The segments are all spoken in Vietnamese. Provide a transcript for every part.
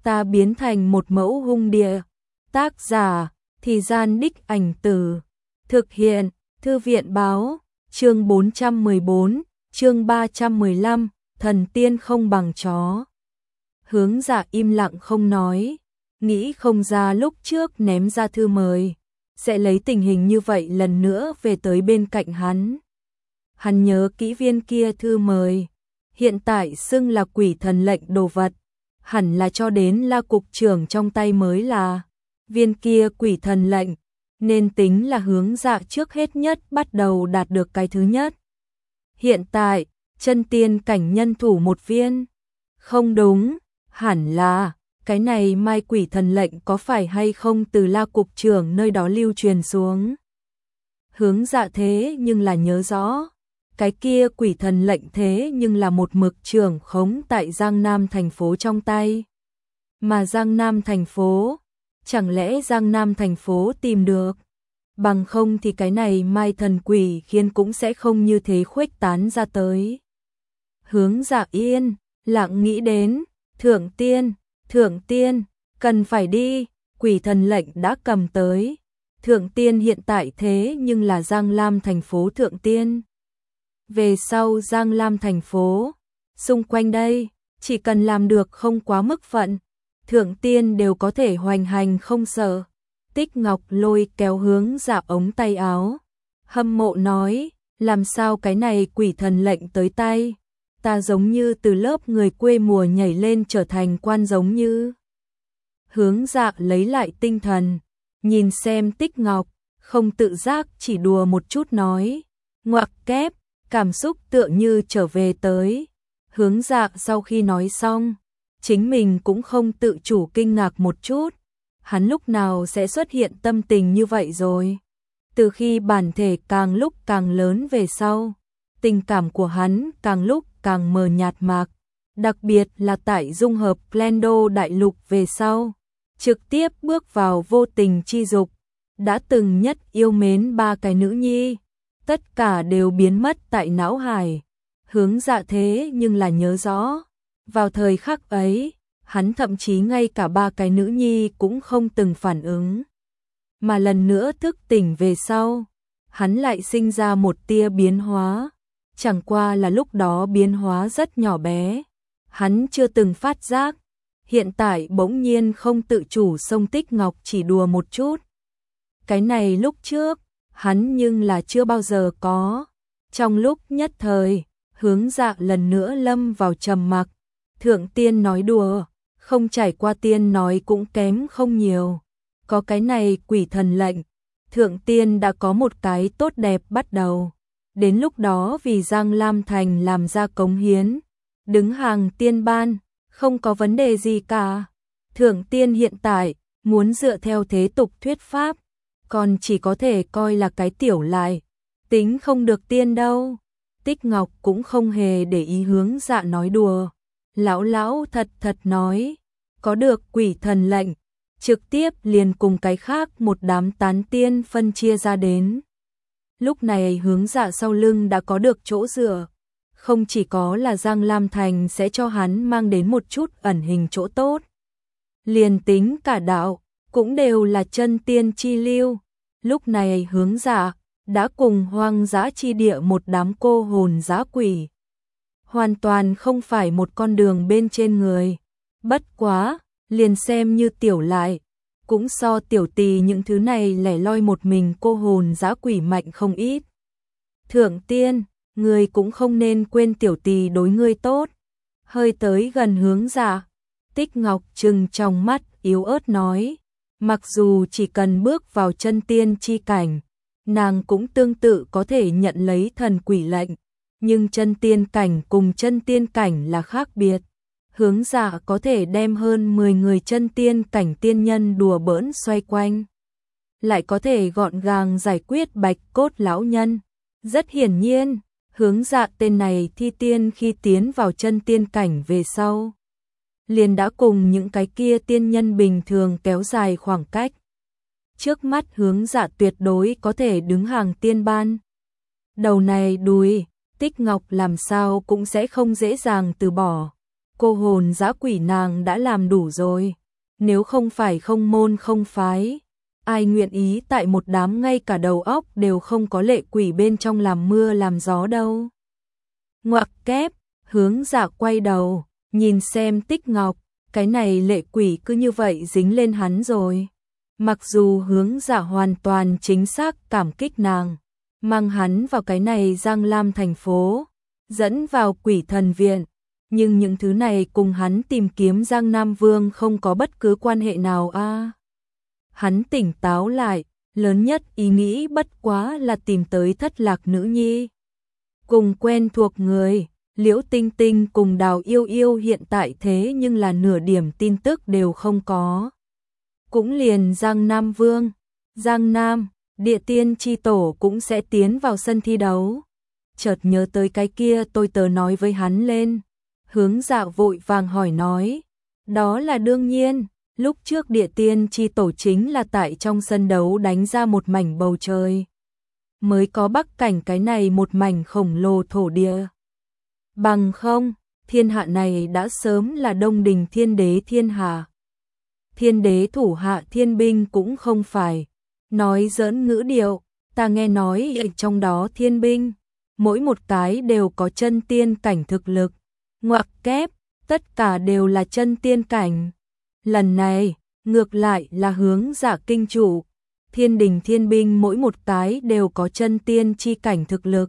ta biến thành một mẫu hung địa. Tác giả, Thì Gian Đích Ảnh Tử. Thực hiện, Thư viện báo, chương 414, chương 315, thần tiên không bằng chó. Hướng Dạ im lặng không nói, nghĩ không ra lúc trước ném ra thư mời, sẽ lấy tình hình như vậy lần nữa về tới bên cạnh hắn. Hắn nhớ kỹ viên kia thư mời, hiện tại xưng là quỷ thần lệnh đồ vật, hẳn là cho đến La cục trưởng trong tay mới là viên kia quỷ thần lệnh, nên tính là Hướng Dạ trước hết nhất bắt đầu đạt được cái thứ nhất. Hiện tại, chân tiên cảnh nhân thủ một viên. Không đúng, hẳn là, cái này mai quỷ thần lệnh có phải hay không từ La cục trưởng nơi đó lưu truyền xuống. Hướng Dạ thế nhưng là nhớ rõ, cái kia quỷ thần lệnh thế nhưng là một mực trưởng khống tại Giang Nam thành phố trong tay. Mà Giang Nam thành phố, chẳng lẽ Giang Nam thành phố tìm được? Bằng không thì cái này mai thần quỷ khiến cũng sẽ không như thế khuếch tán ra tới. Hướng Dạ yên, lặng nghĩ đến, thượng tiên, cần phải đi, quỷ thần lệnh đã cầm tới. Thượng tiên hiện tại thế nhưng là Giang Lam thành phố thượng tiên. Về sau Giang Lam thành phố, xung quanh đây, chỉ cần làm được không quá mức phận, thượng tiên đều có thể hoành hành không sợ. Tích Ngọc lôi kéo Hướng Dạ ống tay áo, hâm mộ nói, làm sao cái này quỷ thần lệnh tới tay, ta giống như từ lớp người quê mùa nhảy lên trở thành quan giống như. Hướng Dạ lấy lại tinh thần, nhìn xem Tích Ngọc, không tự giác chỉ đùa một chút nói, ngoặc kép, cảm xúc tựa như trở về tới. Hướng Dạ sau khi nói xong, chính mình cũng không tự chủ kinh ngạc một chút, hắn lúc nào sẽ xuất hiện tâm tình như vậy rồi. Từ khi bản thể càng lúc càng lớn về sau, tình cảm của hắn càng lúc càng mờ nhạt mạc, đặc biệt là tại dung hợp Glendo đại lục về sau, trực tiếp bước vào vô tình chi dục, đã từng nhất yêu mến ba cái nữ nhi, tất cả đều biến mất tại não hải. Hướng Dạ thế nhưng là nhớ rõ, vào thời khắc ấy, hắn thậm chí ngay cả ba cái nữ nhi cũng không từng phản ứng. Mà lần nữa thức tỉnh về sau, hắn lại sinh ra một tia biến hóa, chẳng qua là lúc đó biến hóa rất nhỏ bé, hắn chưa từng phát giác, hiện tại bỗng nhiên không tự chủ xông Tích Ngọc chỉ đùa một chút. Cái này lúc trước, hắn nhưng là chưa bao giờ có. Trong lúc nhất thời, Hướng Dạ lần nữa lâm vào trầm mặc. Thượng tiên nói đùa, không trải qua tiên nói cũng kém không nhiều. Có cái này quỷ thần lệnh, thượng tiên đã có một cái tốt đẹp bắt đầu. Đến lúc đó vì Giang Lam Thành làm ra cống hiến, đứng hàng tiên ban, không có vấn đề gì cả. Thượng tiên hiện tại, muốn dựa theo thế tục thuyết pháp, còn chỉ có thể coi là cái tiểu lại, tính không được tiên đâu. Tích Ngọc cũng không hề để ý Hướng Dạ nói đùa, lão thật thật nói, có được quỷ thần lệnh, trực tiếp liền cùng cái khác một đám tán tiên phân chia ra đến. Lúc này Hướng Dạ sau lưng đã có được chỗ dựa, không chỉ có là Giang Lam Thành sẽ cho hắn mang đến một chút ẩn hình chỗ tốt, liền tính cả đạo, cũng đều là chân tiên chi lưu. Lúc này Hướng Dạ đã cùng hoang dã chi địa một đám cô hồn dã quỷ, hoàn toàn không phải một con đường bên trên người. Bất quá, liền xem như tiểu lại, cũng so tiểu tỳ những thứ này lẻ loi một mình cô hồn dã quỷ mạnh không ít. Thượng tiên, người cũng không nên quên tiểu tỳ đối ngươi tốt. Hơi tới gần Hướng Dạ, Tích Ngọc trừng trong mắt yếu ớt nói, mặc dù chỉ cần bước vào chân tiên chi cảnh, nàng cũng tương tự có thể nhận lấy thần quỷ lệnh, nhưng chân tiên cảnh cùng chân tiên cảnh là khác biệt. Hướng Dạ có thể đem hơn 10 người chân tiên cảnh tiên nhân đùa bỡn xoay quanh, lại có thể gọn gàng giải quyết bạch cốt lão nhân. Rất hiển nhiên, Hướng Dạ tên này thi tiên khi tiến vào chân tiên cảnh về sau, liền đã cùng những cái kia tiên nhân bình thường kéo dài khoảng cách. Trước mắt Hướng Dạ tuyệt đối có thể đứng hàng tiên ban. Đầu này đùi, Tích Ngọc làm sao cũng sẽ không dễ dàng từ bỏ. cô hồn dã quỷ nàng đã làm đủ rồi. Nếu không phải không môn không phái, ai nguyện ý tại một đám ngay cả đầu óc đều không có lệ quỷ bên trong làm mưa làm gió đâu. Ngoặc kép, Hướng Dạ quay đầu, nhìn xem Tích Ngọc, cái này lệ quỷ cứ như vậy dính lên hắn rồi. Mặc dù Hướng Dạ hoàn toàn chính xác cảm kích nàng, mang hắn vào cái này Giang Lam thành phố, dẫn vào Quỷ Thần Viện, nhưng những thứ này cùng hắn tìm kiếm Giang Nam Vương không có bất cứ quan hệ nào a. Hắn tỉnh táo lại, lớn nhất ý nghĩ bất quá là tìm tới thất lạc nữ nhi. Cùng quen thuộc người, Liễu Tinh Tinh cùng Đào Yêu Yêu hiện tại thế nhưng là nửa điểm tin tức đều không có. Cũng liền Giang Nam Vương, Giang Nam, Địa Tiên Chi Tổ cũng sẽ tiến vào sân thi đấu. Chợt nhớ tới cái kia tôi tớ nói với hắn lên. Hướng Dạ vội vàng hỏi nói. Đó là đương nhiên, lúc trước Địa Tiên Chi Tổ chính là tại trong sân đấu đánh ra một mảnh bầu trời. Mới có bắc cảnh cái này một mảnh khổng lồ thổ địa. Bằng không, thiên hạ này đã sớm là Đông Đình Thiên Đế thiên hạ. Thiên đế thủ hạ thiên binh cũng không phải. Nói giỡn ngữ điệu, ta nghe nói ở trong đó thiên binh, mỗi một cái đều có chân tiên cảnh thực lực. Ngoặc kép, tất cả đều là chân tiên cảnh. Lần này, ngược lại là Hướng Dạ kinh chủ. Thiên đình thiên binh mỗi một cái đều có chân tiên chi cảnh thực lực.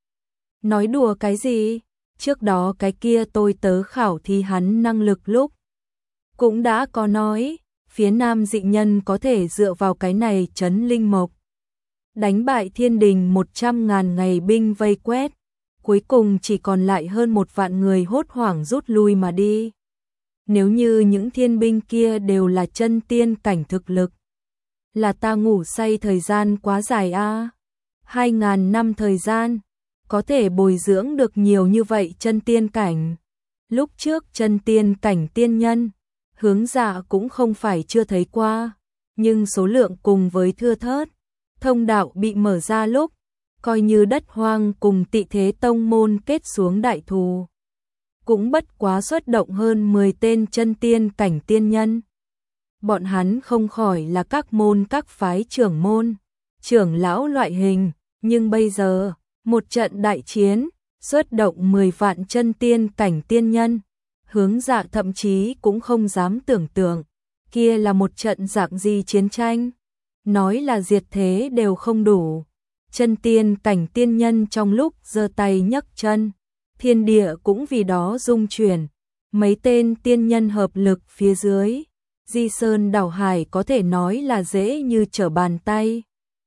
Nói đùa cái gì? Trước đó cái kia tôi tớ khảo thi hắn năng lực lúc cũng đã có nói, phía Nam dị nhân có thể dựa vào cái này trấn linh mộc, đánh bại thiên đình 100.000 ngày binh vây quét, cuối cùng chỉ còn lại hơn 1 vạn người hốt hoảng rút lui mà đi. Nếu như những thiên binh kia đều là chân tiên cảnh thực lực, là ta ngủ say thời gian quá dài a. 2.000 năm thời gian, có thể bồi dưỡng được nhiều như vậy chân tiên cảnh. Lúc trước chân tiên cảnh tiên nhân, Hướng Dạ cũng không phải chưa thấy qua, nhưng số lượng cùng với thưa thớt. Thông đạo bị mở ra lúc, coi như đất hoang cùng Tị Thế Tông môn kết xuống đại thù, cũng bất quá xuất động hơn 10 tên chân tiên cảnh tiên nhân. Bọn hắn không khỏi là các môn các phái trưởng môn, trưởng lão loại hình, nhưng bây giờ, một trận đại chiến, xuất động 10 vạn chân tiên cảnh tiên nhân. Hướng Dạ thậm chí cũng không dám tưởng tượng, kia là một trận dạng gì chiến tranh. Nói là diệt thế đều không đủ. Chân tiên cảnh tiên nhân trong lúc giơ tay nhấc chân, thiên địa cũng vì đó rung chuyển. Mấy tên tiên nhân hợp lực phía dưới, di sơn đảo hải có thể nói là dễ như trở bàn tay.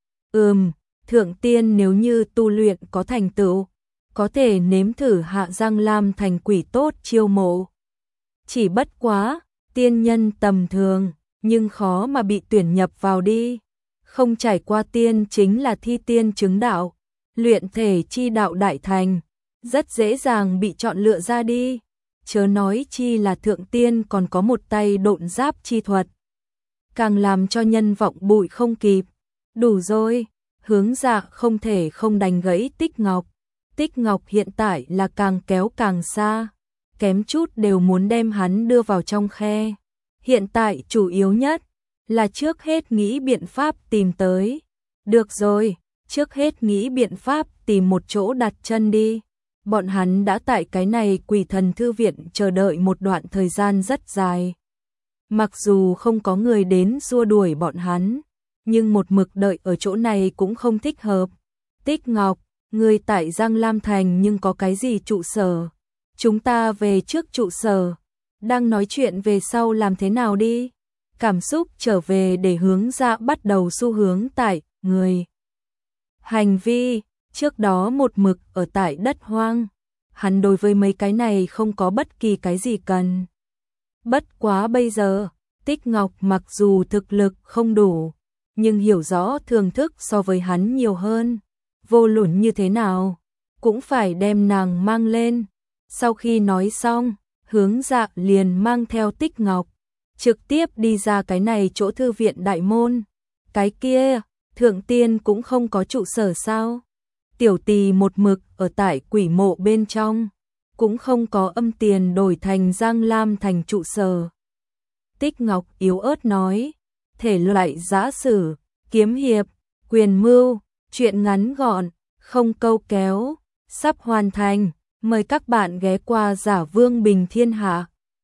Thượng tiên nếu như tu luyện có thành tựu, có thể nếm thử hạ Giang Lam thành quỷ tốt chiêu mộ. Chỉ bất quá, tiên nhân tầm thường, nhưng khó mà bị tuyển nhập vào đi. Không trải qua tiên chính là thi tiên chứng đạo, luyện thể chi đạo đại thành, rất dễ dàng bị chọn lựa ra đi. Chớ nói chi là thượng tiên còn có một tay độn giáp chi thuật, càng làm cho nhân vọng bụi không kịp. Đủ rồi, Hướng Dạ không thể không đánh gãy Tích Ngọc. Tích Ngọc hiện tại là càng kéo càng xa, kém chút đều muốn đem hắn đưa vào trong khe. Hiện tại chủ yếu nhất là trước hết nghĩ biện pháp tìm tới. Được rồi, trước hết nghĩ biện pháp tìm một chỗ đặt chân đi. Bọn hắn đã tại cái này Quỷ Thần Thư Viện chờ đợi một đoạn thời gian rất dài. Mặc dù không có người đến xua đuổi bọn hắn, nhưng một mực đợi ở chỗ này cũng không thích hợp. Tích Ngọc, người tại Giang Lam Thành nhưng có cái gì trụ sở? Chúng ta về trước trụ sở, đang nói chuyện về sau làm thế nào đi? Cảm xúc trở về để Hướng Dạ bắt đầu xu hướng tại người. Hành vi, trước đó một mực ở tại đất hoang, hắn đối với mấy cái này không có bất kỳ cái gì cần. Bất quá bây giờ, Tích Ngọc mặc dù thực lực không đủ, nhưng hiểu rõ thưởng thức so với hắn nhiều hơn. Vô luận như thế nào, cũng phải đem nàng mang lên. Sau khi nói xong, Hướng Dạ liền mang theo Tích Ngọc, trực tiếp đi ra cái này chỗ thư viện đại môn. Cái kia, thượng tiên cũng không có trụ sở sao? Tiểu Tỳ một mực ở tại quỷ mộ bên trong, cũng không có âm tiền đổi thành Giang Lam thành trụ sở. Tích Ngọc yếu ớt nói, thể loại giã sử, kiếm hiệp, quyền mưu, truyện ngắn gọn, không câu kéo, sắp hoàn thành, mời các bạn ghé qua Giả Vương Bình Thiên Hạ.